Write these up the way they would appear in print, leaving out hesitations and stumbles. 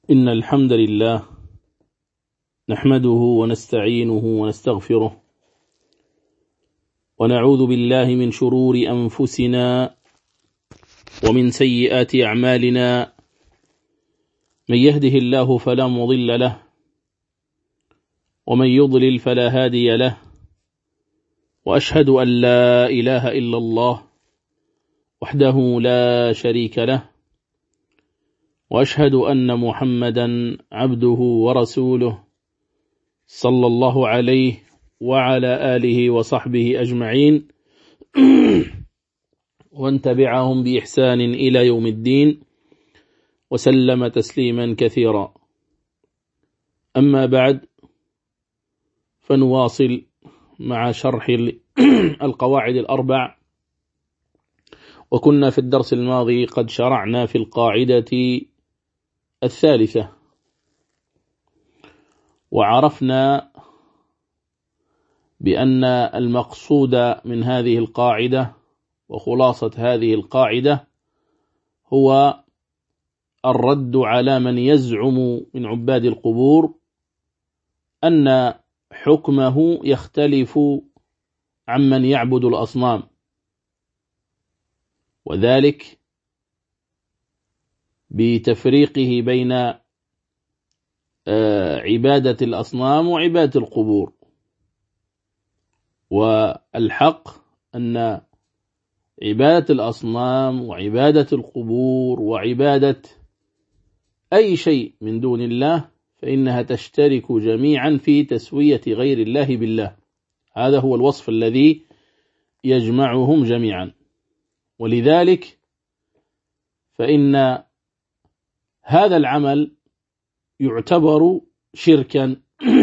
إن الحمد لله نحمده ونستعينه ونستغفره ونعوذ بالله من شرور أنفسنا ومن سيئات أعمالنا. من يهده الله فلا مضل له ومن يضلل فلا هادي له، وأشهد أن لا إله إلا الله وحده لا شريك له، وأشهد أن محمدا عبده ورسوله صلى الله عليه وعلى آله وصحبه أجمعين ومن تبعهم بإحسان إلى يوم الدين وسلم تسليما كثيرا. أما بعد، فنواصل مع شرح القواعد الأربع، وكنا في الدرس الماضي قد شرعنا في القاعدة الثالثة، وعرفنا بأن المقصود من هذه القاعدة وخلاصة هذه القاعدة هو الرد على من يزعم من عباد القبور أن حكمه يختلف عمن يعبد الأصنام، وذلك بتفريقه بين عبادة الأصنام وعبادة القبور. والحق أن عبادة الأصنام وعبادة القبور وعبادة أي شيء من دون الله فإنها تشترك جميعا في تسوية غير الله بالله. هذا هو الوصف الذي يجمعهم جميعا، ولذلك فإن هذا العمل يعتبر شركا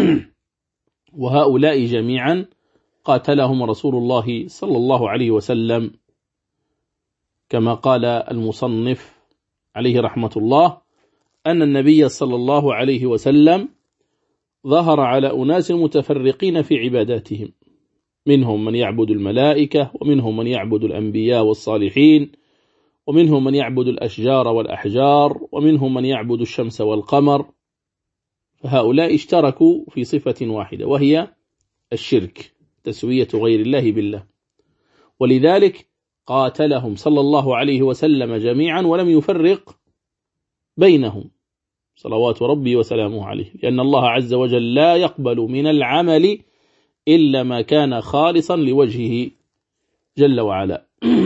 وهؤلاء جميعا قاتلهم رسول الله صلى الله عليه وسلم، كما قال المصنف عليه رحمة الله أن النبي صلى الله عليه وسلم ظهر على أناس متفرقين في عباداتهم، منهم من يعبد الملائكة، ومنهم من يعبد الأنبياء والصالحين، ومنهم من يعبد الأشجار والأحجار، ومنهم من يعبد الشمس والقمر. فهؤلاء اشتركوا في صفة واحدة وهي الشرك، تسوية غير الله بالله، ولذلك قاتلهم صلى الله عليه وسلم جميعا ولم يفرق بينهم صلوات ربي وسلامه عليه، لأن الله عز وجل لا يقبل من العمل إلا ما كان خالصا لوجهه جل وعلا.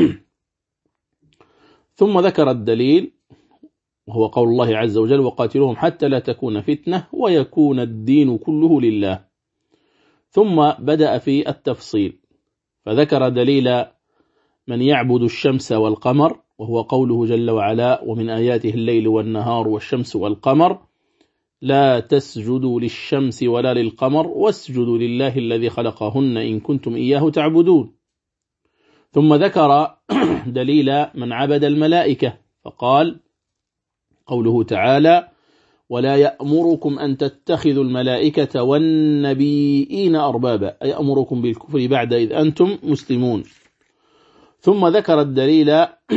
ثم ذكر الدليل وهو قول الله عز وجل: وقاتلوهم حتى لا تكون فتنة ويكون الدين كله لله. ثم بدأ في التفصيل فذكر دليل من يعبد الشمس والقمر، وهو قوله جل وعلا: ومن آياته الليل والنهار والشمس والقمر لا تسجدوا للشمس ولا للقمر واسجدوا لله الذي خلقهن إن كنتم إياه تعبدون. ثم ذكر دليل من عبد الملائكة فقال قوله تعالى: ولا يأمركم أن تتخذوا الملائكة والنبيين أربابا، أي أمركم بالكفر بعد إذ أنتم مسلمون. ثم ذكر الدليل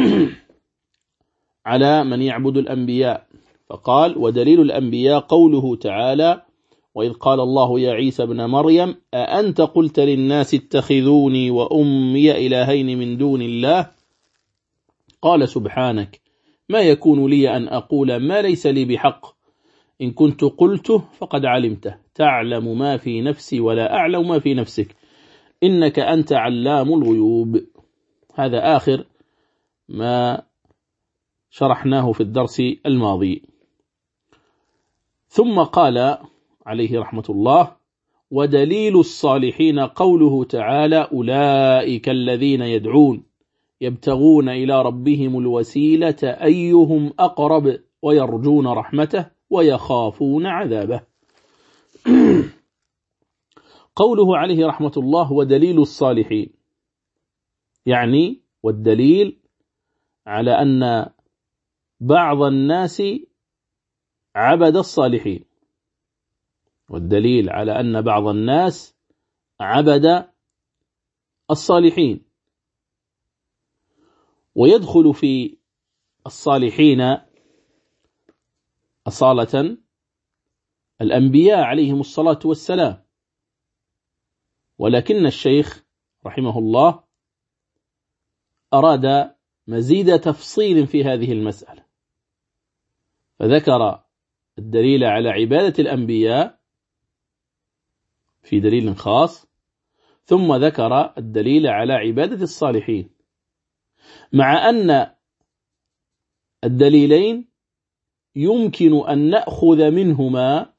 على من يعبد الأنبياء فقال: ودليل الأنبياء قوله تعالى: وإذ قال الله يا عيسى ابن مريم أأنت قلت للناس اتخذوني وأمي إلهين من دون الله قال سبحانك ما يكون لي أن أقول ما ليس لي بحق إن كنت قلته فقد علمته تعلم ما في نفسي ولا أعلم ما في نفسك إنك أنت علام الغيوب. هذا آخر ما شرحناه في الدرس الماضي. ثم قال عليه رحمة الله: ودليل الصالحين قوله تعالى: أولئك الذين يدعون يبتغون إلى ربهم الوسيلة أيهم أقرب ويرجون رحمته ويخافون عذابه. قوله عليه رحمة الله: ودليل الصالحين، يعني والدليل على أن بعض الناس عبد الصالحين، والدليل على أن بعض الناس عبد الصالحين. ويدخل في الصالحين أصالة الأنبياء عليهم الصلاة والسلام، ولكن الشيخ رحمه الله أراد مزيد تفصيل في هذه المسألة، فذكر الدليل على عبادة الأنبياء في دليل خاص، ثم ذكر الدليل على عبادة الصالحين، مع أن الدليلين يمكن أن نأخذ منهما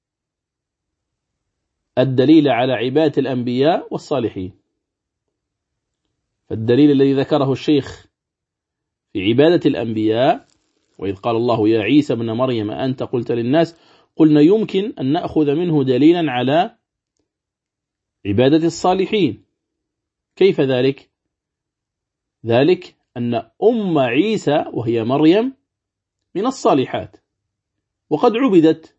الدليل على عبادة الأنبياء والصالحين. فالدليل الذي ذكره الشيخ في عبادة الأنبياء، وإذ قال الله يا عيسى ابن مريم أنت قلت للناس، قلنا يمكن أن نأخذ منه دليلا على عبادة الصالحين. كيف ذلك؟ ذلك أن أم عيسى وهي مريم من الصالحات وقد عبدت،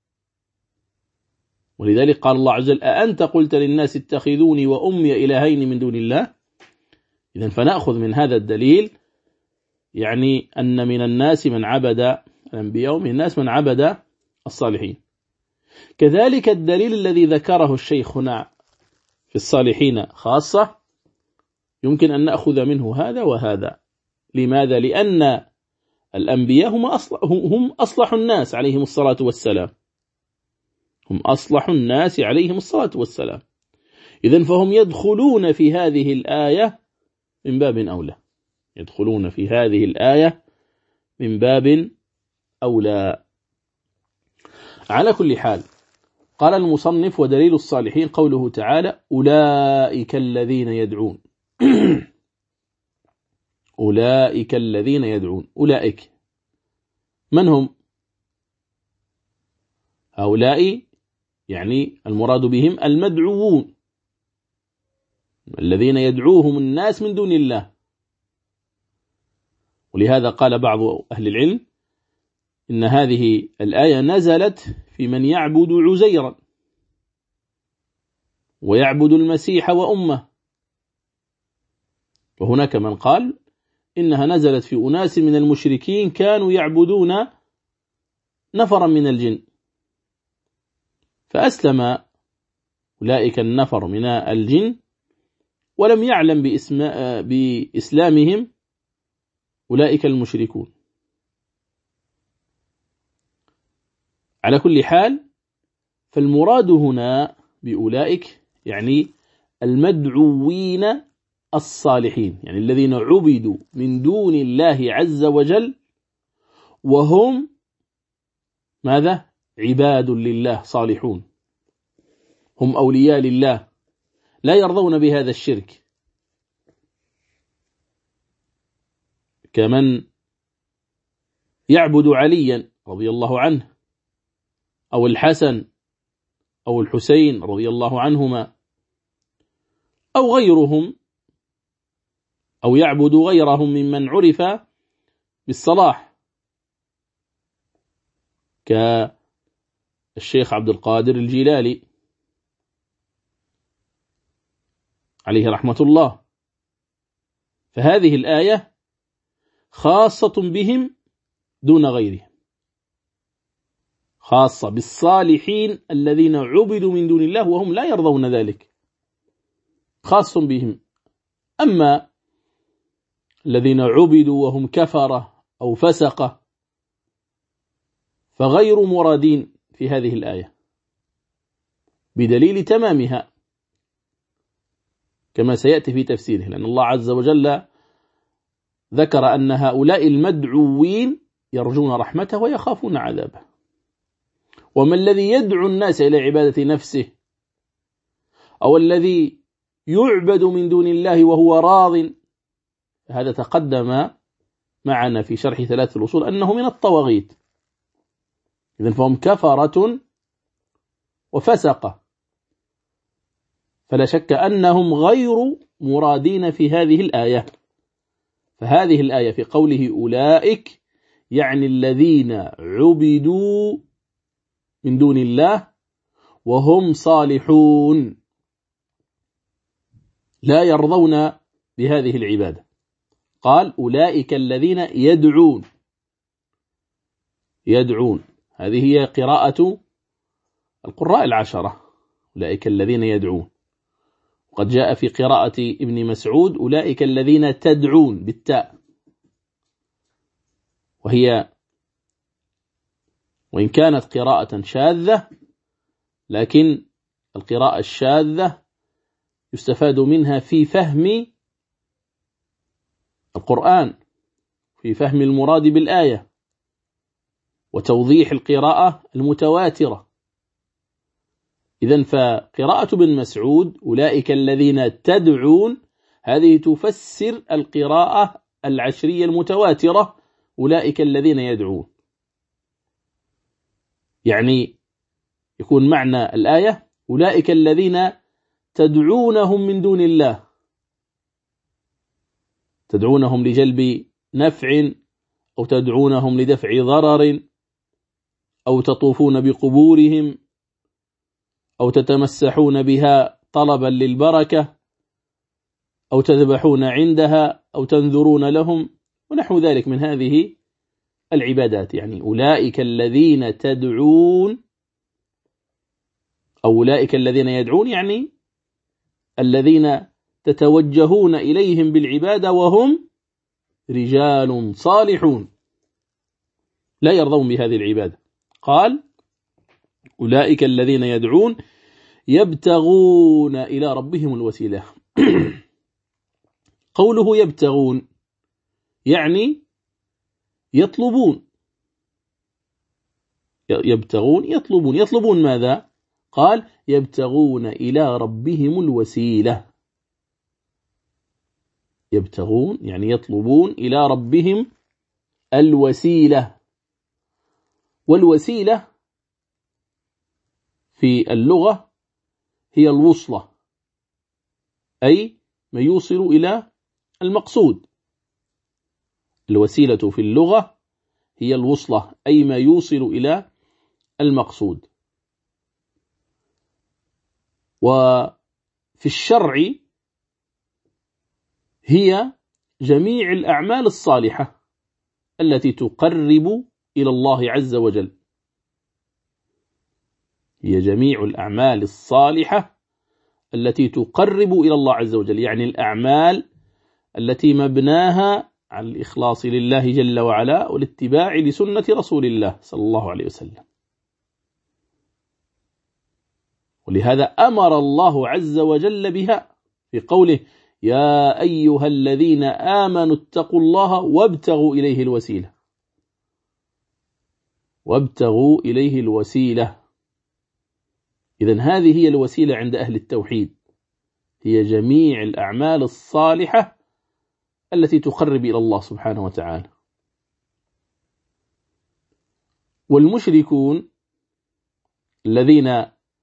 ولذلك قال الله عز وجل أأنت قلت للناس اتخذوني وأمي إلهين من دون الله. إذن فنأخذ من هذا الدليل يعني أن من الناس من عبد الأنبياء ومن الناس من عبد الصالحين. كذلك الدليل الذي ذكره الشيخ هنا في الصالحين خاصة يمكن أن نأخذ منه هذا وهذا. لماذا؟ لأن الأنبياء هم أصلح الناس عليهم الصلاة والسلام، هم أصلح الناس عليهم الصلاة والسلام. إذن فهم يدخلون في هذه الآية من باب أولى، يدخلون في هذه الآية من باب أولى. على كل حال قال المصنف ودليل الصالحين قوله تعالى أولئك الذين يدعون أولئك الذين يدعون. أولئك من هم؟ هؤلاء يعني المراد بهم المدعوون الذين يدعوهم الناس من دون الله. ولهذا قال بعض أهل العلم إن هذه الآية نزلت في من يعبد عزيرا ويعبد المسيح وأمه، وهناك من قال إنها نزلت في أناس من المشركين كانوا يعبدون نفرا من الجن، فأسلم أولئك النفر من الجن ولم يعلم بإسلامهم أولئك المشركون. على كل حال فالمراد هنا بأولئك يعني المدعوين الصالحين، يعني الذين عبدوا من دون الله عز وجل وهم ماذا؟ عباد لله صالحون، هم أولياء لله لا يرضون بهذا الشرك، كمن يعبد عليا رضي الله عنه أو الحسن أو الحسين رضي الله عنهما أو غيرهم، أو يعبد غيرهم ممن عرف بالصلاح كالشيخ عبد القادر الجيلاني عليه رحمة الله. فهذه الآية خاصة بهم دون غيرهم، خاصة بالصالحين الذين عبدوا من دون الله وهم لا يرضون ذلك، خاص بهم. أما الذين عبدوا وهم كفرة أو فسقة فغير مرادين في هذه الآية بدليل تمامها كما سيأتي في تفسيره، لأن الله عز وجل ذكر أن هؤلاء المدعوين يرجون رحمته ويخافون عذابه. وما الذي يدعو الناس إلى عبادة نفسه أو الذي يعبد من دون الله وهو راض، هذا تقدم معنا في شرح 3 الأصول أنه من الطواغيت. إذن فهم كفرة وفسقة، فلا شك أنهم غير مرادين في هذه الآية. فهذه الآية في قوله أولئك يعني الذين عبدوا من دون الله وهم صالحون لا يرضون بهذه العبادة. قال أولئك الذين يدعون هذه هي قراءة القراء العشرة، أولئك الذين يدعون. وقد جاء في قراءة ابن مسعود أولئك الذين تدعون بالتاء، وهي وإن كانت قراءة شاذة، لكن القراءة الشاذة يستفاد منها في فهم القرآن، في فهم المراد بالآية، وتوضيح القراءة المتواترة. إذن فقراءة ابن مسعود أولئك الذين تدعون هذه تفسر القراءة العشرية المتواترة أولئك الذين يدعون، يعني يكون معنى الآية أولئك الذين تدعونهم من دون الله، تدعونهم لجلب نفع أو تدعونهم لدفع ضرر أو تطوفون بقبورهم أو تتمسحون بها طلبا للبركة أو تذبحون عندها أو تنذرون لهم ونحو ذلك من هذه العبادات. يعني أولئك الذين تدعون أو أولئك الذين يدعون، يعني الذين تتوجهون إليهم بالعبادة وهم رجال صالحون لا يرضون بهذه العبادة. قال أولئك الذين يدعون يبتغون إلى ربهم الوسيلة. قوله يبتغون يعني يطلبون، يطلبون ماذا؟ قال يبتغون إلى ربهم الوسيلة. يبتغون يعني يطلبون إلى ربهم الوسيلة. والوسيلة في اللغة هي الوصلة، أي ما يوصل إلى المقصود. الوسيلة في اللغة هي الوصلة، أي ما يوصل إلى المقصود. وفي الشرع هي جميع الأعمال الصالحة التي تقرب إلى الله عز وجل، هي جميع الأعمال الصالحة التي تقرب إلى الله عز وجل، يعني الأعمال التي مبناها على الإخلاص لله جل وعلا والاتباع لسنة رسول الله صلى الله عليه وسلم. ولهذا أمر الله عز وجل بها في قوله يا أيها الذين آمنوا اتقوا الله وابتغوا إليه الوسيلة. وابتغوا إليه الوسيلة. إذن هذه هي الوسيلة عند أهل التوحيد، هي جميع الأعمال الصالحة التي تقرب إلى الله سبحانه وتعالى. والمشركون الذين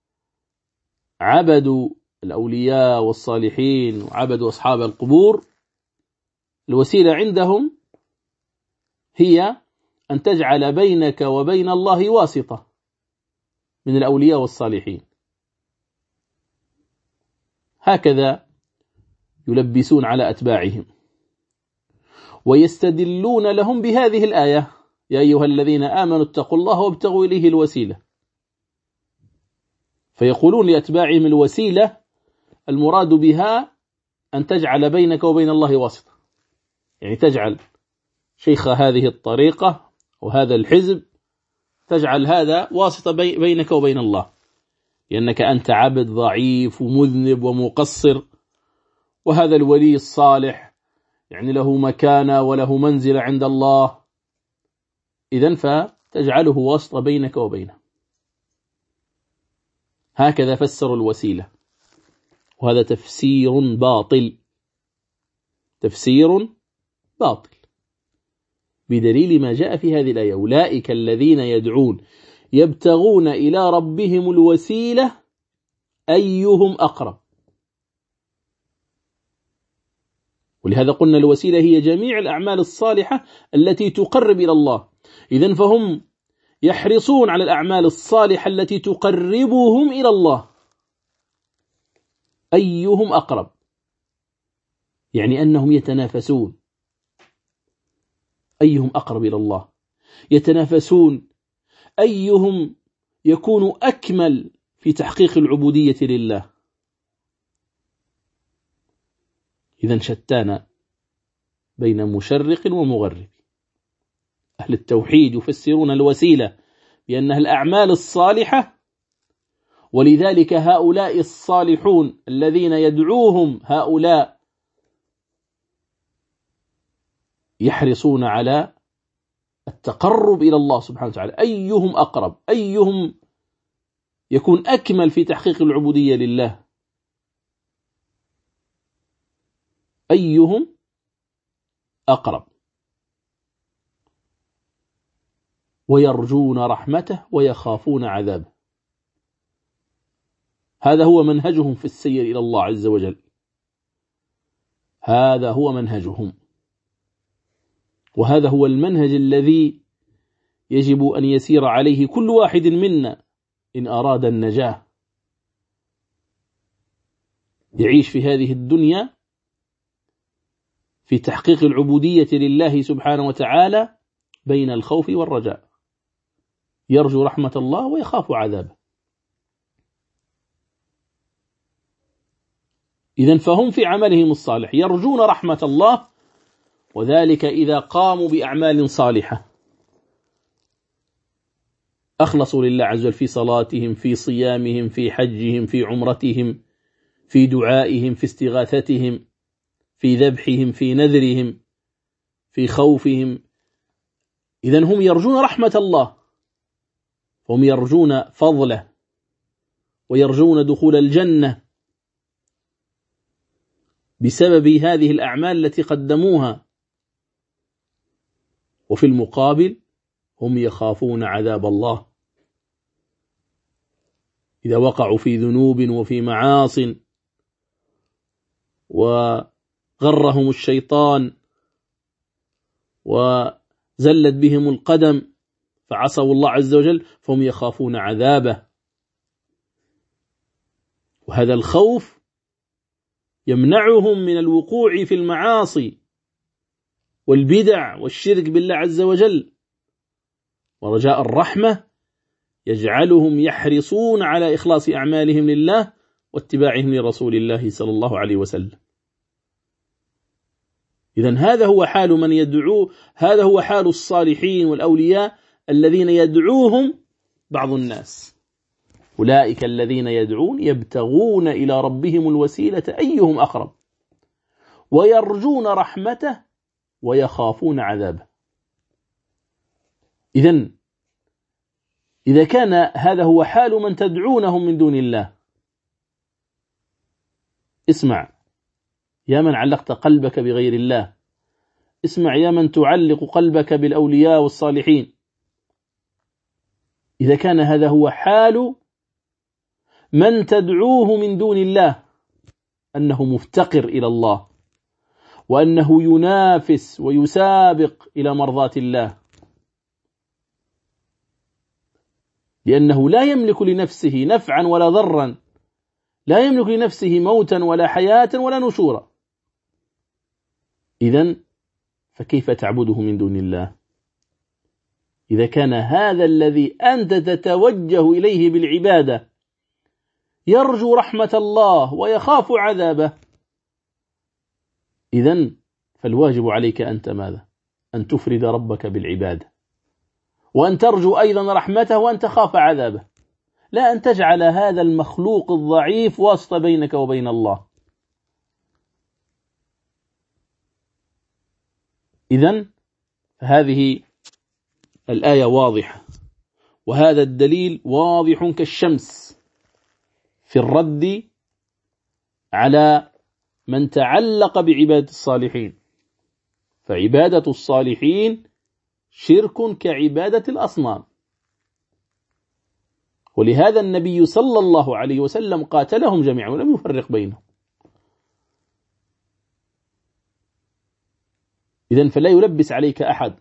عبدوا الأولياء والصالحين وعبدوا أصحاب القبور، الوسيلة عندهم هي أن تجعل بينك وبين الله واسطة من الأولياء والصالحين. هكذا يلبسون على أتباعهم ويستدلون لهم بهذه الآية يا أيها الذين آمنوا اتقوا الله وابتغوا إليه الوسيلة. فيقولون لأتباعهم الوسيلة المراد بها أن تجعل بينك وبين الله واسطة، يعني تجعل شيخ هذه الطريقة وهذا الحزب، تجعل هذا واسطة بينك وبين الله، لأنك أنت عبد ضعيف ومذنب ومقصر، وهذا الولي الصالح يعني له مكانة وله منزلة عند الله، إذن فتجعله واسطة بينك وبينه. هكذا فسروا الوسيلة، وهذا تفسير باطل، تفسير باطل بدليل ما جاء في هذه الآية أولئك الذين يدعون يبتغون إلى ربهم الوسيلة أيهم أقرب. ولهذا قلنا الوسيلة هي جميع الأعمال الصالحة التي تقرب إلى الله. إذن فهم يحرصون على الأعمال الصالحة التي تقربهم إلى الله. أيهم أقرب يعني أنهم أيهم يكون أكمل في تحقيق العبودية لله. إذن شتان بين مشرق ومغرب. أهل التوحيد يفسرون الوسيلة بأنها الأعمال الصالحة، ولذلك هؤلاء الصالحون الذين يدعوهم هؤلاء يحرصون على التقرب إلى الله سبحانه وتعالى. أيهم أقرب، أيهم يكون أكمل في تحقيق العبودية لله، أيهم أقرب. ويرجون رحمته ويخافون عذابه. هذا هو منهجهم في السير إلى الله عز وجل، هذا هو منهجهم، وهذا هو المنهج الذي يجب أن يسير عليه كل واحد منا إن أراد النجاة. يعيش في هذه الدنيا في تحقيق العبودية لله سبحانه وتعالى بين الخوف والرجاء، يرجو رحمة الله ويخاف عذابه. إذن فهم في عملهم الصالح يرجون رحمة الله، وذلك إذا قاموا بأعمال صالحة، أخلصوا لله عز وجل في صلاتهم، في صيامهم، في حجهم، في عمرتهم، في دعائهم، في استغاثتهم، في ذبحهم، في نذرهم، في خوفهم. إذن هم يرجون رحمة الله، هم يرجون فضله ويرجون دخول الجنة بسبب هذه الأعمال التي قدموها. وفي المقابل هم يخافون عذاب الله إذا وقعوا في ذنوب وفي معاص وغرهم الشيطان وزلت بهم القدم فعصوا الله عز وجل، فهم يخافون عذابه. وهذا الخوف يمنعهم من الوقوع في المعاصي والبدع والشرك بالله عز وجل، ورجاء الرحمة يجعلهم يحرصون على إخلاص أعمالهم لله واتباعهم لرسول الله صلى الله عليه وسلم. إذن هذا هو حال من يدعو، هذا هو حال الصالحين والأولياء الذين يدعوهم بعض الناس. أولئك الذين يدعون يبتغون إلى ربهم الوسيلة أيهم أقرب، ويرجون رحمته ويخافون عذابه. إذن إذا كان هذا هو حال من تدعونهم من دون الله، اسمع يا من علقت قلبك بغير الله، اسمع يا من تعلق قلبك بالأولياء والصالحين، إذا كان هذا هو حال من تدعوه من دون الله، أنه مفتقر إلى الله وأنه ينافس ويسابق إلى مرضات الله، لأنه لا يملك لنفسه نفعا ولا ضرا، لا يملك لنفسه موتا ولا حياة ولا نشورا. إذن فكيف تعبده من دون الله إذا كان هذا الذي أنت تتوجه إليه بالعبادة يرجو رحمة الله ويخاف عذابه؟ إذن فالواجب عليك أنت ماذا؟ أن تفرد ربك بالعبادة، وأن ترجو أيضا رحمته وأن تخاف عذابه، لا أن تجعل هذا المخلوق الضعيف واسطة بينك وبين الله. إذن هذه الآية واضحة، وهذا الدليل واضح كالشمس في الرد على من تعلق بعبادة الصالحين، فعبادة الصالحين شرك كعبادة الأصنام، ولهذا النبي صلى الله عليه وسلم قاتلهم جميعا ولم يفرق بينهم. إذن فلا يلبس عليك أحد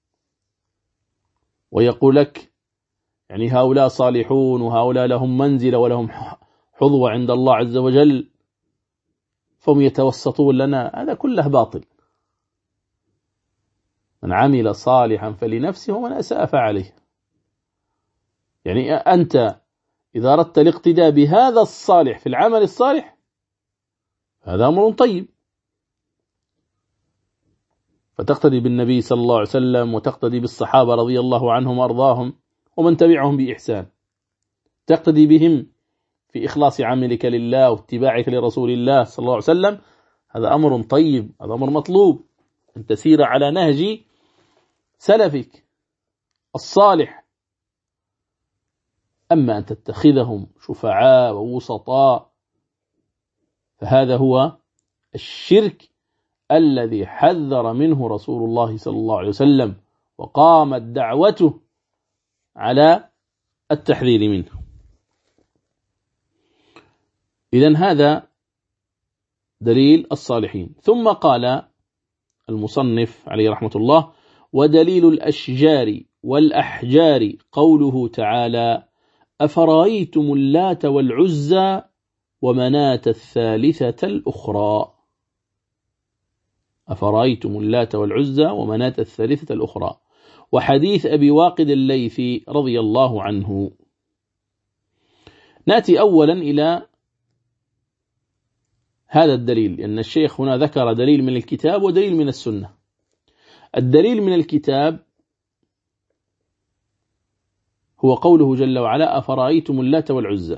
ويقول لك يعني هؤلاء صالحون وهؤلاء لهم منزلة ولهم حظوة عند الله عز وجل فهم يتوسطون لنا، هذا كله باطل. من عمل صالحا فلنفسه ومن أساء فعليه. يعني أنت إذا أردت الاقتداء بهذا الصالح في العمل الصالح هذا أمر طيب، فتقتدي بالنبي صلى الله عليه وسلم وتقتدي بالصحابة رضي الله عنهم وأرضاهم ومن تبعهم بإحسان، تقتدي بهم في إخلاص عملك لله واتباعك لرسول الله صلى الله عليه وسلم. هذا أمر طيب، هذا أمر مطلوب، أن تسير على نهج سلفك الصالح. أما أن تتخذهم شفعاء ووسطاء فهذا هو الشرك الذي حذر منه رسول الله صلى الله عليه وسلم، وقامت دعوته على التحذير منه. إذن هذا دليل الصالحين. ثم قال المصنف عليه رحمة الله: ودليل الأشجار والأحجار قوله تعالى: أفرأيتم اللات والعزى ومناة الثالثة الأخرى. أفرأيتم اللات والعزى ومناة الثالثة الأخرى. وحديث أبي واقد الليثي رضي الله عنه. نأتي أولا إلى هذا الدليل، لأن الشيخ هنا ذكر دليل من الكتاب ودليل من السنة. الدليل من الكتاب هو قوله جل وعلا: أفرأيتم اللات والعزى.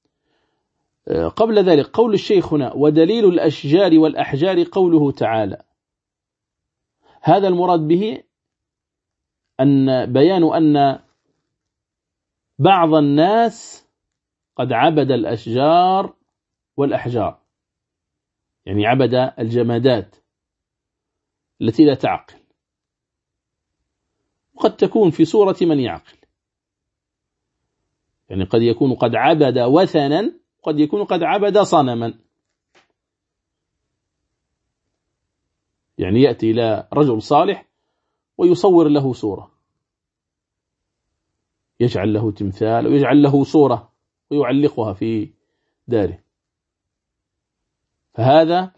قبل ذلك قول الشيخ هنا: ودليل الأشجار والأحجار قوله تعالى. هذا المراد به أن بيان أن بعض الناس قد عبد الأشجار والأحجار، يعني عبد الجمادات التي لا تعقل، وقد تكون في صورة من يعقل، يعني قد يكون قد عبد وثنا، قد يكون قد عبد صنما. يعني يأتي إلى رجل صالح ويصور له صورة، يجعل له تمثال ويجعل له صورة ويعلقها في داره، فهذا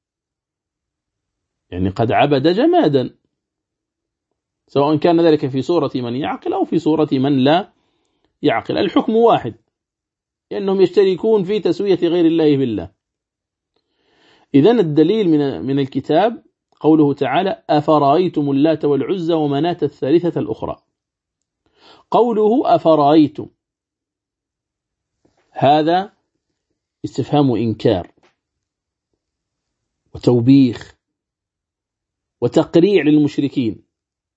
يعني قد عبد جمادا، سواء كان ذلك في صورة من يعقل أو في صورة من لا يعقل، الحكم واحد، لأنهم يشتركون في تسوية غير الله بالله. إذن الدليل من الكتاب قوله تعالى: أفرأيتم اللات والعزى ومناة الثالثة الأخرى. قوله أفرأيتم هذا استفهام إنكار وتوبيخ وتقريع للمشركين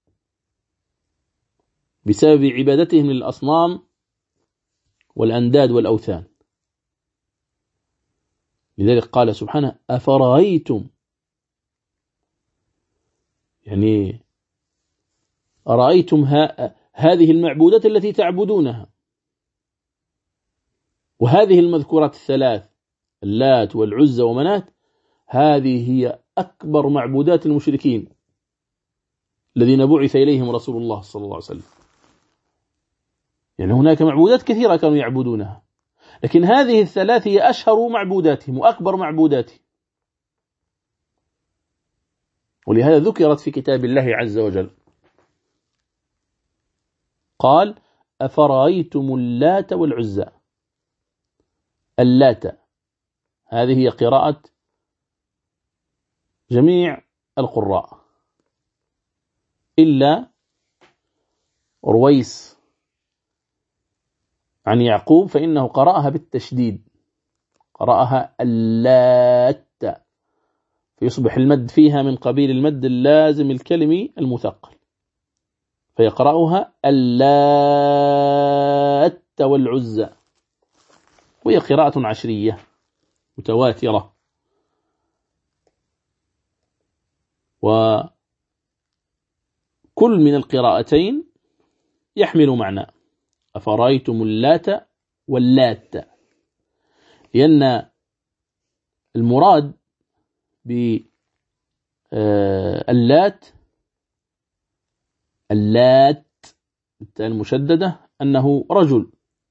بسبب عبادتهم للأصنام والأنداد والأوثان. لذلك قال سبحانه: أفرأيتم، يعني أرأيتم هذه المعبودات التي تعبدونها، وهذه المذكورات الثلاث اللات والعزى ومنات، هذه هي أكبر معبودات المشركين الذين بعث إليهم رسول الله صلى الله عليه وسلم. يعني هناك معبودات كثيرة كانوا يعبدونها، لكن هذه الثلاث هي أشهر معبوداتهم وأكبر معبوداتهم، ولهذا ذكرت في كتاب الله عز وجل. قال: أفرأيتم اللات والعزى. اللات هذه هي قراءة جميع القراء إلا رويس عن يعقوب، فإنه قرأها بالتشديد، قرأها اللات، فيصبح المد فيها من قبيل المد اللازم الكلمي المثقل، فيقرأها اللات والعزى، وهي قراءة عشرية متواترة. وكل من القراءتين يحمل معنى أفرأيتم اللات واللات، لأن المراد باللات بالتاء المشددة أنه رجل،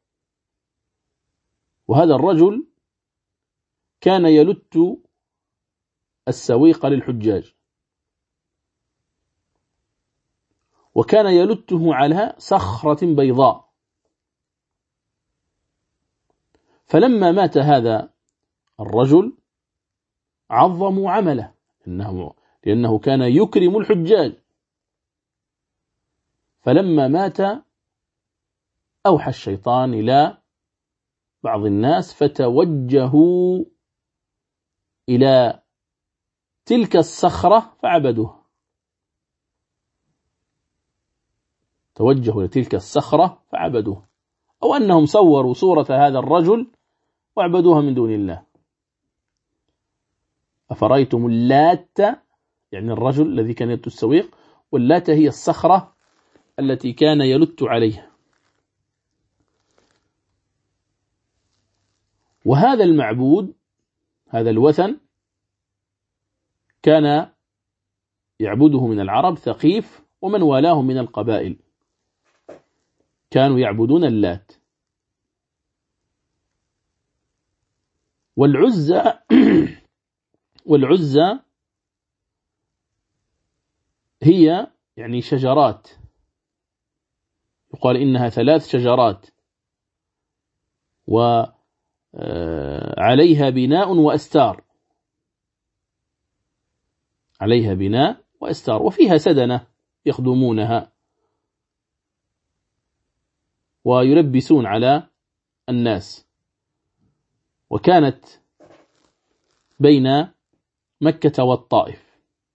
وهذا الرجل كان يلت السويق للحجاج، وكان يلته على صخرة بيضاء، فلما مات هذا الرجل عظموا عمله لأنه كان يكرم الحجاج. فلما مات أوحى الشيطان إلى بعض الناس فتوجهوا إلى تلك الصخرة فعبدوها. توجهوا إلى تلك الصخرة فعبدوها، أو أنهم صوروا صورة هذا الرجل وعبدوها من دون الله. أفرأيتم اللات، يعني الرجل الذي كان يلت السويق، واللات هي الصخرة التي كان يلت عليها. وهذا المعبود، هذا الوثن، كان يعبده من العرب ثقيف ومن والاهم من القبائل، كانوا يعبدون اللات. والعزى هي يعني شجرات، يقال إنها 3 شجرات وعليها بناء وأستار، عليها بناء وأستار، وفيها سدنة يخدمونها ويلبسون على الناس. وكانت بين مكة والطائف،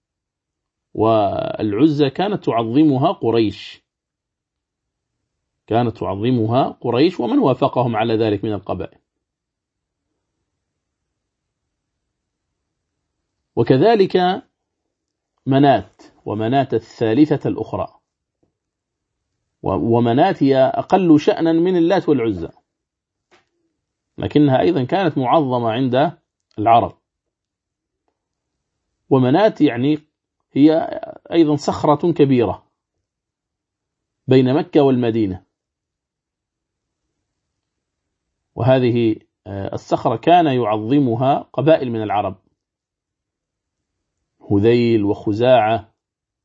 والعزى كانت تعظمها قريش، كانت تعظمها قريش ومن وافقهم على ذلك من القبائل. وكذلك منات، ومنات الثالثة الأخرى، ومنات هي أقل شأنا من اللات والعزى، لكنها أيضا كانت معظمة عند العرب. ومنات يعني هي أيضا صخرة كبيرة بين مكة والمدينة، وهذه الصخرة كان يعظمها قبائل من العرب، هذيل وخزاعة،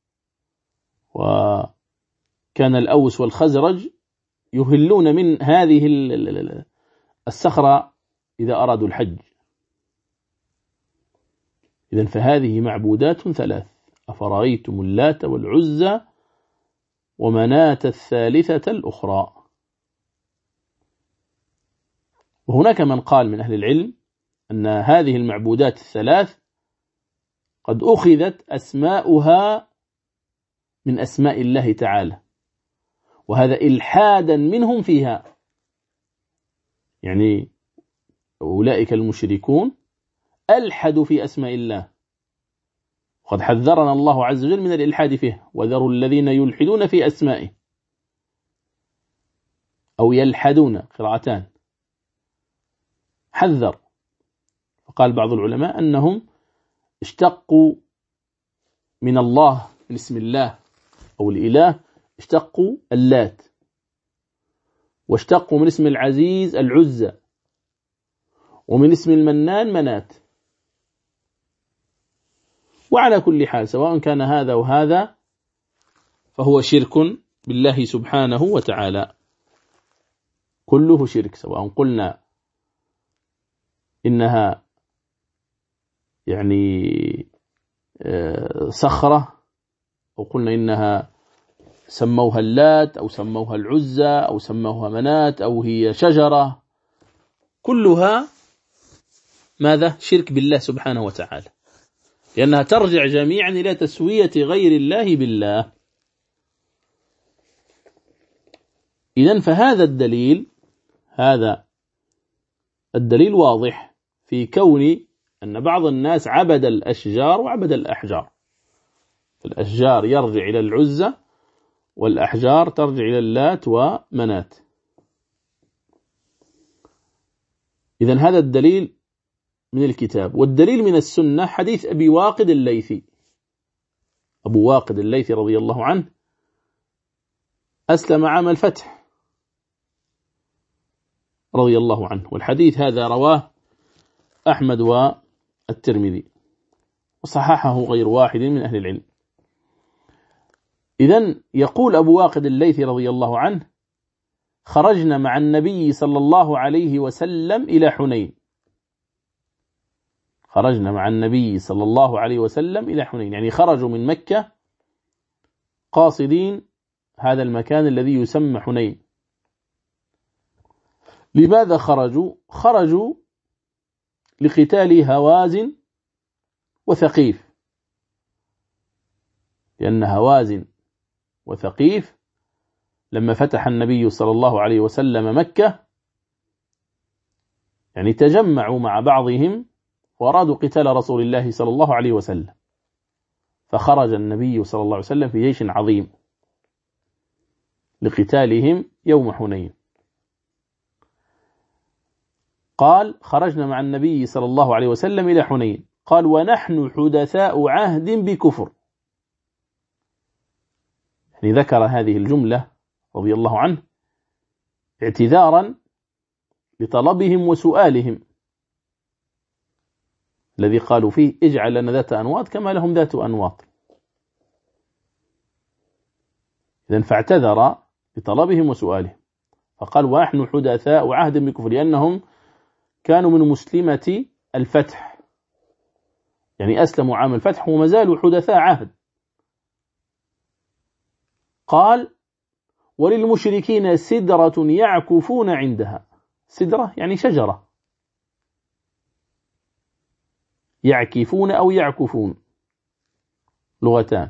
وكان الأوس والخزرج يهلون من هذه الصخرة إذا أرادوا الحج. إذن فهذه معبودات 3: أفرأيتم اللات والعزى ومناة الثالثة الأخرى. وهناك من قال من أهل العلم أن هذه المعبودات 3 قد أخذت أسماؤها من أسماء الله تعالى، وهذا إلحادا منهم فيها، يعني أولئك المشركون ألحدوا في أسماء الله، وقد حذرنا الله عز وجل من الإلحاد فيه: وذروا الذين يلحدون في أسمائه، أو يلحدون، قراءتان، حذر. فقال بعض العلماء أنهم اشتقوا من الله، من اسم الله أو الإله، اشتقوا اللات، واشتقوا من اسم العزيز العزى، ومن اسم المنان منات. وعلى كل حال سواء كان هذا وهذا فهو شرك بالله سبحانه وتعالى، كله شرك، سواء قلنا إنها يعني صخرة، أو قلنا إنها سموها اللات، أو سموها العزى، أو سموها منات، أو هي شجرة، كلها ماذا؟ شرك بالله سبحانه وتعالى، لأنها ترجع جميعا إلى تسوية غير الله بالله. إذن فهذا الدليل، هذا الدليل واضح في كون أن بعض الناس عبد الأشجار وعبد الأحجار. الأشجار يرجع إلى العزى، والأحجار ترجع إلى اللات ومنات. إذن هذا الدليل من الكتاب. والدليل من السنة حديث أبي واقد الليثي. أبو واقد الليثي رضي الله عنه أسلم عام الفتح رضي الله عنه، والحديث هذا رواه أحمد والترمذي، وصححه غير واحد من أهل العلم. إذن يقول أبو واقد الليثي رضي الله عنه: خرجنا مع النبي صلى الله عليه وسلم إلى حنين. خرجنا مع النبي صلى الله عليه وسلم إلى حنين، يعني خرجوا من مكة قاصدين هذا المكان الذي يسمى حنين. لماذا خرجوا؟ خرجوا لقتال هوازن وثقيف، لأن هوازن وثقيف لما فتح النبي صلى الله عليه وسلم مكة يعني تجمعوا مع بعضهم وأرادوا قتال رسول الله صلى الله عليه وسلم، فخرج النبي صلى الله عليه وسلم في جيش عظيم لقتالهم يوم حنين. قال خرجنا مع النبي صلى الله عليه وسلم إلى حنين، قال ونحن حدثاء عهد بكفر. يعني ذكر هذه الجملة رضي الله عنه اعتذارا لطلبهم وسؤالهم الذي قالوا فيه اجعل لنا ذات أنواط كما لهم ذات أنواط. إذن فاعتذر لطلبهم وسؤالهم، فقال ونحن حدثاء عهد بكفر، لأنهم كانوا من مسلمة الفتح، يعني أسلموا عام الفتح وما زالوا حدثاء عهد. قال وللمشركين سدرة يعكفون عندها. سدرة يعني شجرة، يعكفون أو يعكفون لغتان.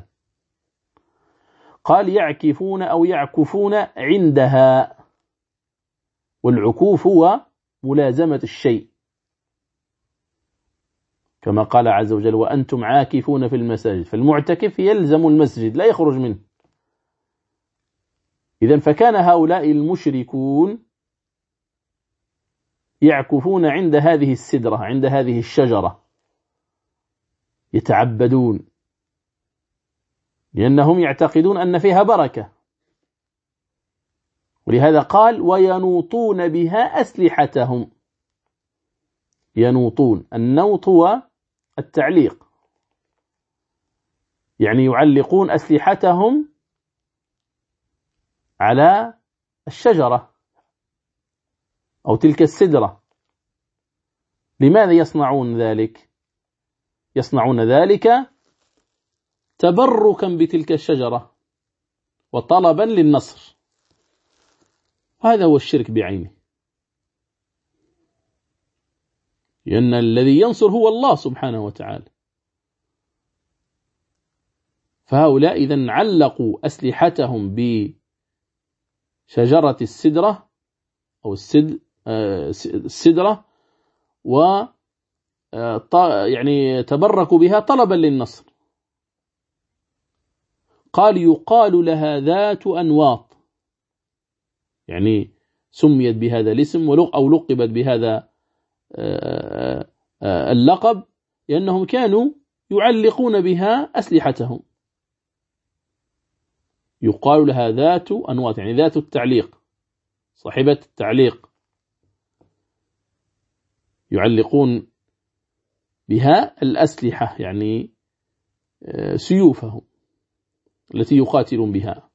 قال يعكفون أو يعكفون عندها، والعكوف هو ملازمة الشيء كما قال عز وجل وأنتم عاكفون في المساجد، فالمعتكف يلزم المسجد لا يخرج منه. إذن فكان هؤلاء المشركون يعكفون عند هذه السدرة، عند هذه الشجرة، يتعبدون لأنهم يعتقدون أن فيها بركة، ولهذا قال وينوطون بها أسلحتهم. ينوطون، النوط هو التعليق، يعني يعلقون أسلحتهم على الشجرة أو تلك السدرة. لماذا يصنعون ذلك؟ يصنعون ذلك تبركا بتلك الشجرة وطلبا للنصر. هذا هو الشرك بعينه، لأن الذي ينصر هو الله سبحانه وتعالى. فهؤلاء إذن علقوا أسلحتهم بشجرة السدرة أو السدرة و يعني تبركوا بها طلبا للنصر. قال يقال لها ذات أنواط، يعني سميت بهذا الاسم أو لقبت بهذا اللقب لأنهم كانوا يعلقون بها أسلحتهم. يقال لها ذات أنواط، يعني ذات التعليق، صاحبة التعليق، يعلقون بها الأسلحة يعني سيوفهم التي يقاتلون بها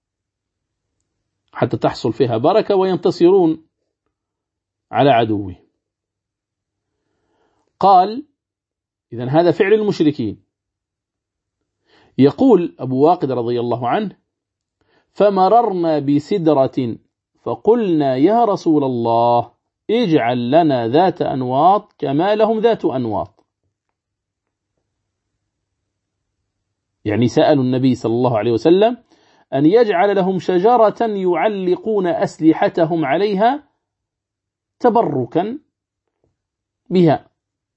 حتى تحصل فيها بركة وينتصرون على عدوه. قال إذن هذا فعل المشركين. يقول أبو واقد رضي الله عنه فمررنا بسدرة فقلنا يا رسول الله اجعل لنا ذات أنواط كما لهم ذات أنواط. يعني سألوا النبي صلى الله عليه وسلم أن يجعل لهم شجرة يعلقون أسلحتهم عليها تبركا بها.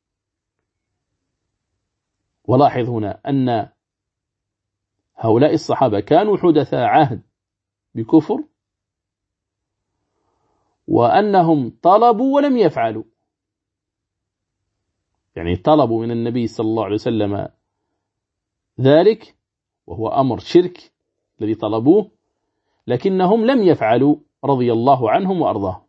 ولاحظ هنا أن هؤلاء الصحابة كانوا حدثاء عهد بكفر، وأنهم طلبوا ولم يفعلوا، يعني طلبوا من النبي صلى الله عليه وسلم ذلك وهو أمر شرك الذي طلبوه، لكنهم لم يفعلوا رضي الله عنهم وأرضاهم.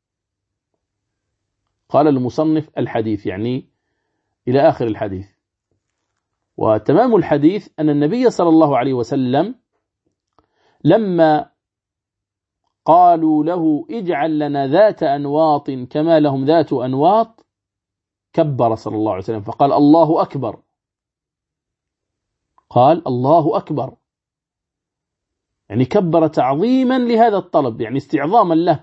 قال المصنف الحديث يعني إلى آخر الحديث. وتمام الحديث أن النبي صلى الله عليه وسلم لما قالوا له اجعل لنا ذات أنواط كما لهم ذات أنواط، كبر صلى الله عليه وسلم فقال الله أكبر. قال الله أكبر، يعني كبر تعظيما لهذا الطلب، يعني استعظاما له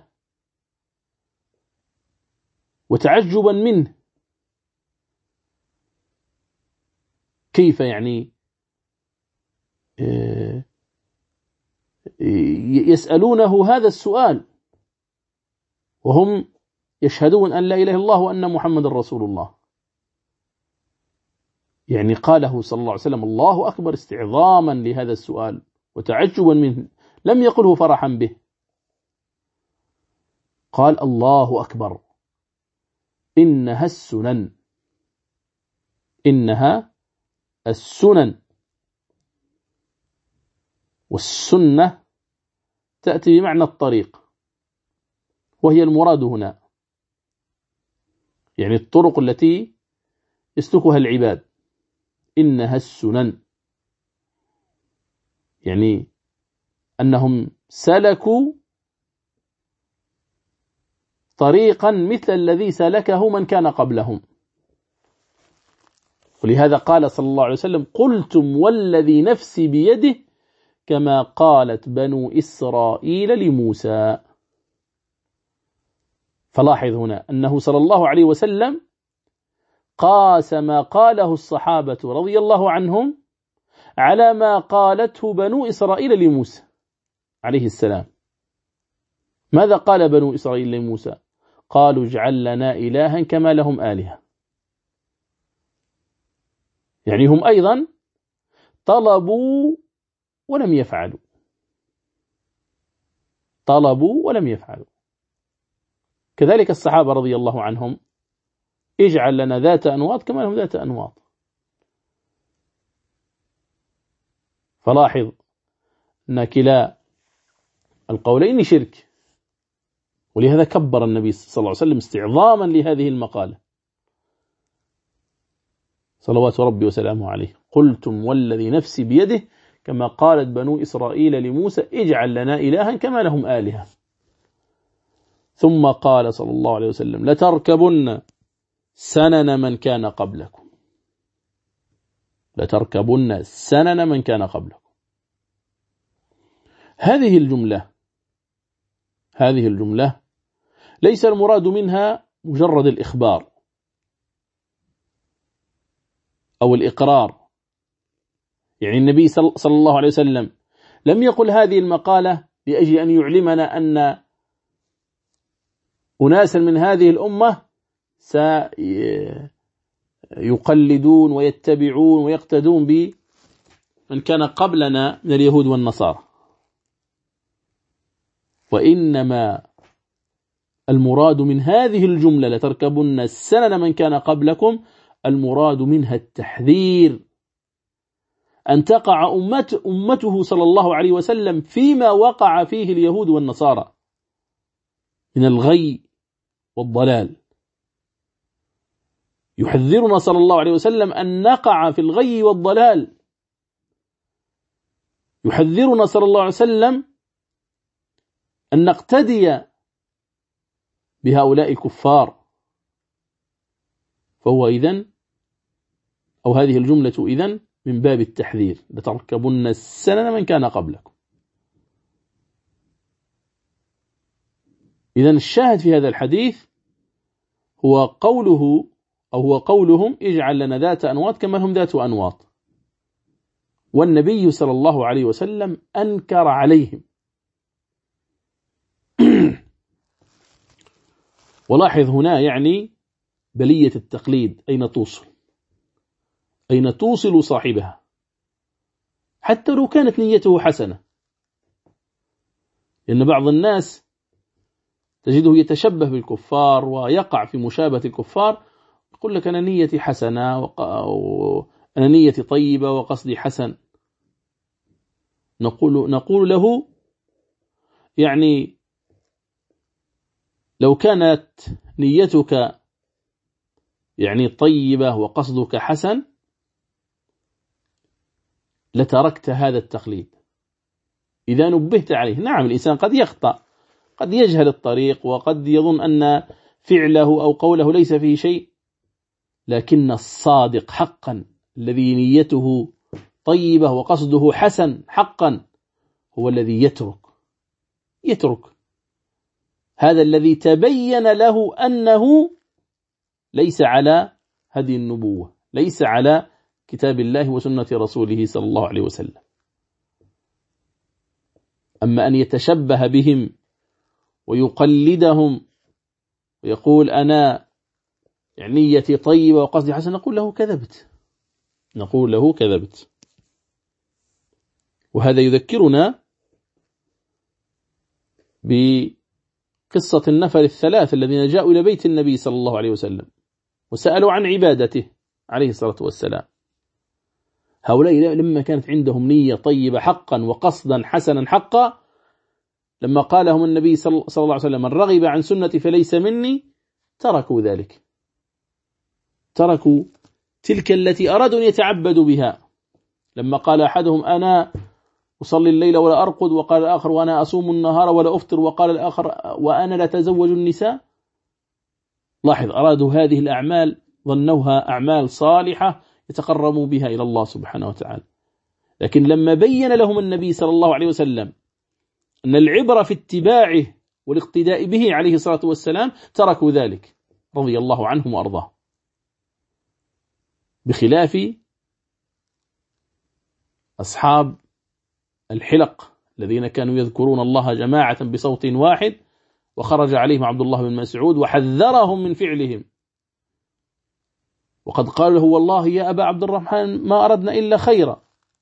وتعجبا منه. كيف يعني يسألونه هذا السؤال وهم يشهدون أن لا إله إلا الله وأن محمد رسول الله؟ يعني قاله صلى الله عليه وسلم الله أكبر استعظاما لهذا السؤال وتعجبا منه، لم يقله فرحا به. قال الله أكبر، إنها السنن، إنها السنن. والسنة تأتي بمعنى الطريق، وهي المراد هنا، يعني الطرق التي يسلكها العباد. إنها السنن يعني أنهم سلكوا طريقا مثل الذي سلكه من كان قبلهم. ولهذا قال صلى الله عليه وسلم قلتم والذي نفسي بيده كما قالت بنو إسرائيل لموسى. فلاحظ هنا أنه صلى الله عليه وسلم قاس ما قاله الصحابة رضي الله عنهم على ما قالته بنو إسرائيل لموسى عليه السلام. ماذا قال بنو إسرائيل لموسى؟ قالوا اجعل لنا إلها كما لهم آلهة. يعني هم أيضا طلبوا ولم يفعلوا، طلبوا ولم يفعلوا. كذلك الصحابة رضي الله عنهم اجعل لنا ذات أنواط كما لهم ذات أنواط. فلاحظ أن كلا القولين شرك، ولهذا كبر النبي صلى الله عليه وسلم استعظاما لهذه المقالة صلوات ربي وسلامه عليه. قلتم والذي نفسي بيده كما قالت بنو إسرائيل لموسى اجعل لنا إلها كما لهم آلهة. ثم قال صلى الله عليه وسلم لتركبن سنن من كان قبلكم، لتركبن سنن من كان قبلكم. هذه الجملة ليس المراد منها مجرد الإخبار أو الإقرار. يعني النبي صلى الله عليه وسلم لم يقل هذه المقالة لأجل أن يعلمنا أن أناسا من هذه الأمة سيقلدون ويتبعون ويقتدون بمن كان قبلنا من اليهود والنصارى، وإنما المراد من هذه الجملة لتركبن السنن من كان قبلكم، المراد منها التحذير أن تقع أمته صلى الله عليه وسلم فيما وقع فيه اليهود والنصارى من الغي والضلال. يحذرنا صلى الله عليه وسلم أن نقع في الغي والضلال، يحذرنا صلى الله عليه وسلم أن نقتدي بهؤلاء الكفار. فهو إذن أو هذه الجملة إذن من باب التحذير لتركبن السنن من كان قبلكم. إذن الشاهد في هذا الحديث هو قوله أو هو قولهم اجعل لنا ذات أنواط كما هم ذات أنواط، والنبي صلى الله عليه وسلم أنكر عليهم. ولاحظ هنا يعني بلية التقليد أين توصل صاحبها حتى لو كانت نيته حسنة. لأن بعض الناس تجده يتشبه بالكفار ويقع في مشابهة الكفار، يقول لك أنا نيتي حسنة أنا نيتي طيبة وقصدي حسن. نقول له يعني لو كانت نيتك يعني طيبة وقصدك حسن لتركت هذا التقليد إذا نبهت عليه. نعم الإنسان قد يخطأ قد يجهل الطريق وقد يظن أن فعله أو قوله ليس فيه شيء، لكن الصادق حقا الذي نيته طيبة وقصده حسن حقا هو الذي يترك هذا الذي تبين له أنه ليس على هدي النبوة، ليس على كتاب الله وسنة رسوله صلى الله عليه وسلم. أما أن يتشبه بهم ويقلدهم ويقول أنا نيتي طيبة وقصدي حسن، نقول له كذبت. وهذا يذكرنا بقصة النفر الثلاث الذين جاءوا إلى بيت النبي صلى الله عليه وسلم وسألوا عن عبادته عليه الصلاة والسلام. هؤلاء لما كانت عندهم نية طيبة حقا وقصدا حسنا حقا، لما قالهم النبي صلى الله عليه وسلم من رغب عن سنتي فليس مني، تركوا ذلك، تركوا تلك التي أرادوا أن يتعبدوا بها. لما قال أحدهم أنا أصلي الليل ولا أرقد، وقال الآخر وأنا أصوم النهار ولا أفطر، وقال الآخر وأنا لا تزوج النساء. لاحظ، أرادوا هذه الأعمال ظنوها أعمال صالحة يتقربوا بها إلى الله سبحانه وتعالى، لكن لما بين لهم النبي صلى الله عليه وسلم أن العبرة في اتباعه والاقتداء به عليه الصلاة والسلام، تركوا ذلك رضي الله عنهم وأرضاه. بخلاف أصحاب الحلق الذين كانوا يذكرون الله جماعة بصوت واحد، وخرج عليهم عبد الله بن مسعود وحذرهم من فعلهم، وقد قالوا له والله يا أبا عبد الرحمن ما أردنا إلا خيرا،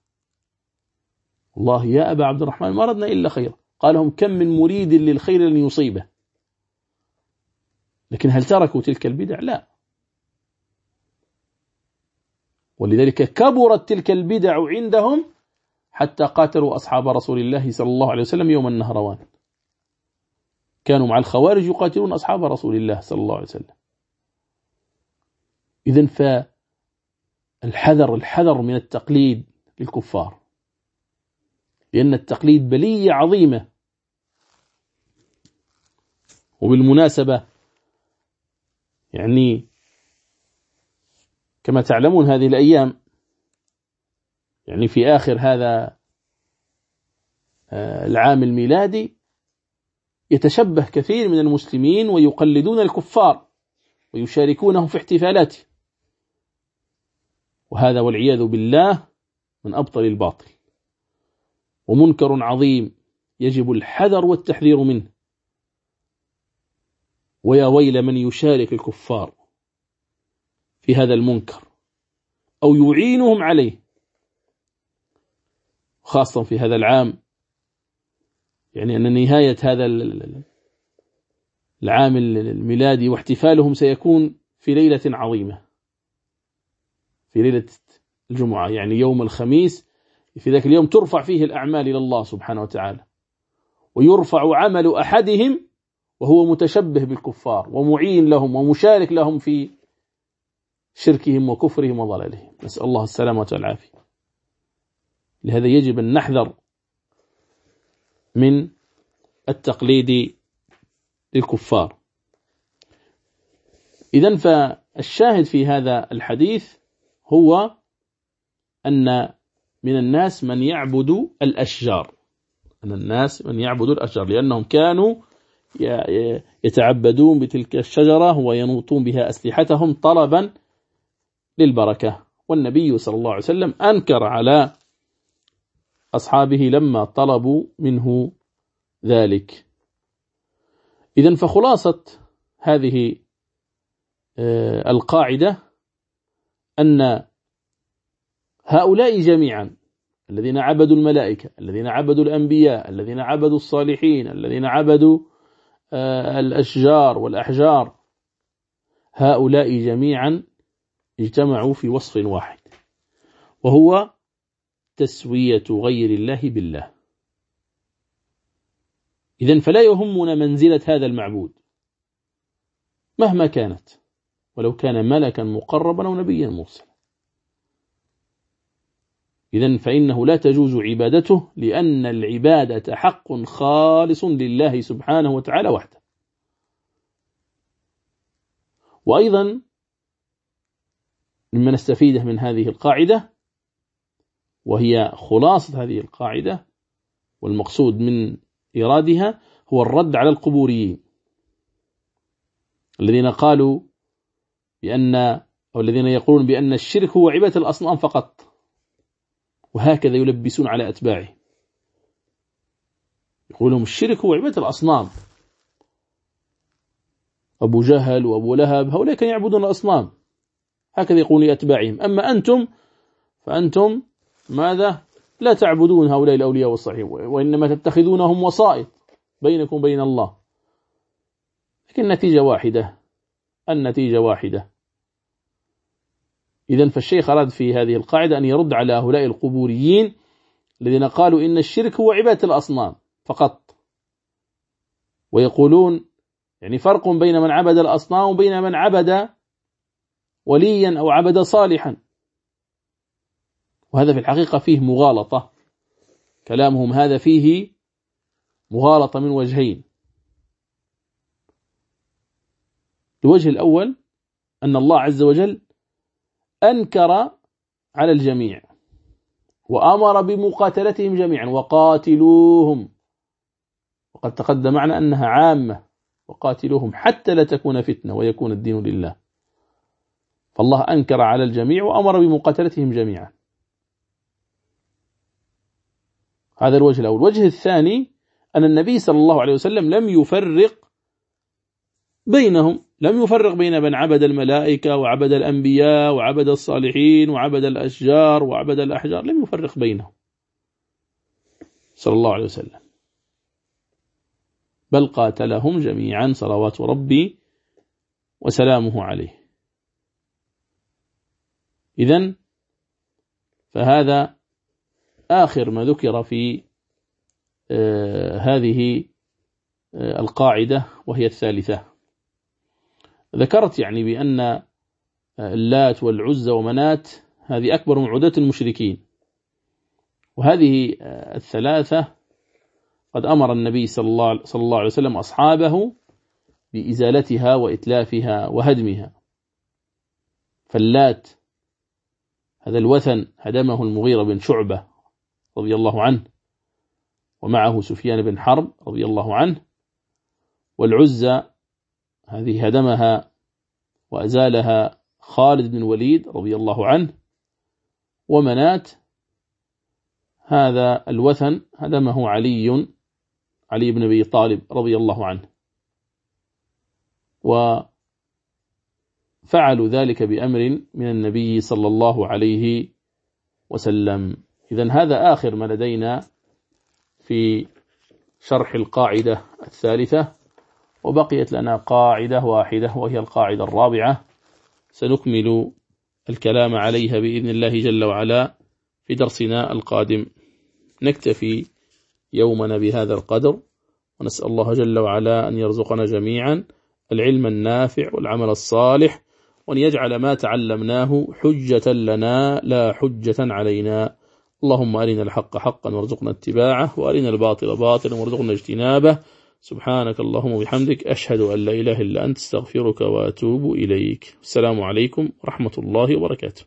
والله يا أبا عبد الرحمن ما أردنا إلا خيرا. قال لهم كم من مريد للخير لن يصيبه. لكن هل تركوا تلك البدع؟ لا. ولذلك كبرت تلك البدع عندهم حتى قاتلوا أصحاب رسول الله صلى الله عليه وسلم يوم النهروان. كانوا مع الخوارج يقاتلون أصحاب رسول الله صلى الله عليه وسلم. إذن الحذر من التقليد للكفار، لأن التقليد بلية عظيمة. وبالمناسبة كما تعلمون هذه الأيام في آخر هذا العام الميلادي يتشبه كثير من المسلمين ويقلدون الكفار ويشاركونهم في احتفالاته، وهذا والعياذ بالله من أبطل الباطل ومنكر عظيم يجب الحذر والتحذير منه. ويا ويل من يشارك الكفار في هذا المنكر أو يعينهم عليه، خاصة في هذا العام، أن نهاية هذا العام الميلادي واحتفالهم سيكون في ليلة عظيمة، في ليلة الجمعة، يوم الخميس. في ذاك اليوم ترفع فيه الأعمال إلى الله سبحانه وتعالى، ويرفع عمل أحدهم وهو متشبه بالكفار ومعين لهم ومشارك لهم في شركهم وكفرهم وضلالهم، نسأل الله السلامة والعافية. لهذا يجب أن نحذر من التقليد للكفار. إذن فالشاهد في هذا الحديث هو أن من الناس من يعبد الأشجار، لأنهم كانوا يتعبدون بتلك الشجرة وينوطون بها أسلحتهم طلبا للبركة. والنبي صلى الله عليه وسلم أنكر على أصحابه لما طلبوا منه ذلك. إذن فخلاصة هذه القاعدة أن هؤلاء جميعا الذين عبدوا الملائكة، الذين عبدوا الأنبياء، الذين عبدوا الصالحين، الذين عبدوا الأشجار والأحجار، هؤلاء جميعا اجتمعوا في وصف واحد، وهو تسوية غير الله بالله. إذن فلا يهمنا منزلة هذا المعبود مهما كانت، ولو كان ملكا مقربا أو نبيا مرسلا. إذن فإنه لا تجوز عبادته، لأن العبادة حق خالص لله سبحانه وتعالى وحده. وأيضا مما نستفيده من هذه القاعدة، وهي خلاصة هذه القاعدة والمقصود من إيرادها، هو الرد على القبوريين الذين قالوا أو الذين يقولون بأن الشرك هو عبادة الأصنام فقط، وهكذا يلبسون على أتباعه، يقولون الشرك هو عبادة الأصنام. أبو جهل وأبو لهب هؤلاء كانوا يعبدون الأصنام، هكذا يقولون لأتباعهم. أما أنتم فأنتم ماذا؟ لا تعبدون هؤلاء الأولياء والصالحين، وإنما تتخذونهم وسائط بينكم وبين الله. لكن النتيجة واحدة. إذن فالشيخ أراد في هذه القاعدة أن يرد على هؤلاء القبوريين الذين قالوا إن الشرك هو عبادة الأصنام فقط، ويقولون يعني فرق بين من عبد الأصنام وبين من عبد وليا أو عبد صالحا، وهذا في الحقيقة فيه مغالطة. كلامهم هذا فيه مغالطة من وجهين. الوجه الأول أن الله عز وجل أنكر على الجميع وأمر بمقاتلتهم جميعا، وقاتلوهم، وقد تقدم معنا أنها عامة، وقاتلوهم حتى لا تكون فتنة ويكون الدين لله. فالله أنكر على الجميع وأمر بمقاتلتهم جميعا. هذا الوجه الأول. الوجه الثاني أن النبي صلى الله عليه وسلم لم يفرق بينهم، لم يفرق بين من عبد الملائكة وعبد الأنبياء وعبد الصالحين وعبد الأشجار وعبد الأحجار، لم يفرق بينهم صلى الله عليه وسلم، بل قاتلهم جميعا صلوات ربي وسلامه عليه. إذن فهذا آخر ما ذكر في هذه القاعدة، وهي الثالثة. ذكرت يعني بأن اللات والعزى ومنات هذه أكبر معبودات المشركين، وهذه الثلاثة قد أمر النبي صلى الله عليه وسلم أصحابه بإزالتها وإتلافها وهدمها. فاللات هذا الوثن هدمه المغيرة بن شعبة رضي الله عنه، ومعه سفيان بن حرب رضي الله عنه. والعزى هذه هدمها وأزالها خالد بن الوليد رضي الله عنه. ومنات هذا الوثن هدمه علي بن أبي طالب رضي الله عنه، وفعلوا ذلك بأمر من النبي صلى الله عليه وسلم. إذن هذا آخر ما لدينا في شرح القاعدة الثالثة، وبقيت لنا قاعدة واحدة وهي القاعدة الرابعة، سنكمل الكلام عليها بإذن الله جل وعلا في درسنا القادم. نكتفي يومنا بهذا القدر، ونسأل الله جل وعلا أن يرزقنا جميعا العلم النافع والعمل الصالح، وأن يجعل ما تعلمناه حجة لنا لا حجة علينا. اللهم أرنا الحق حقا وارزقنا اتباعه، وأرنا الباطل باطلا وارزقنا اجتنابه. سبحانك اللهم وبحمدك، أشهد أن لا إله إلا أنت، استغفرك وأتوب إليك. السلام عليكم ورحمة الله وبركاته.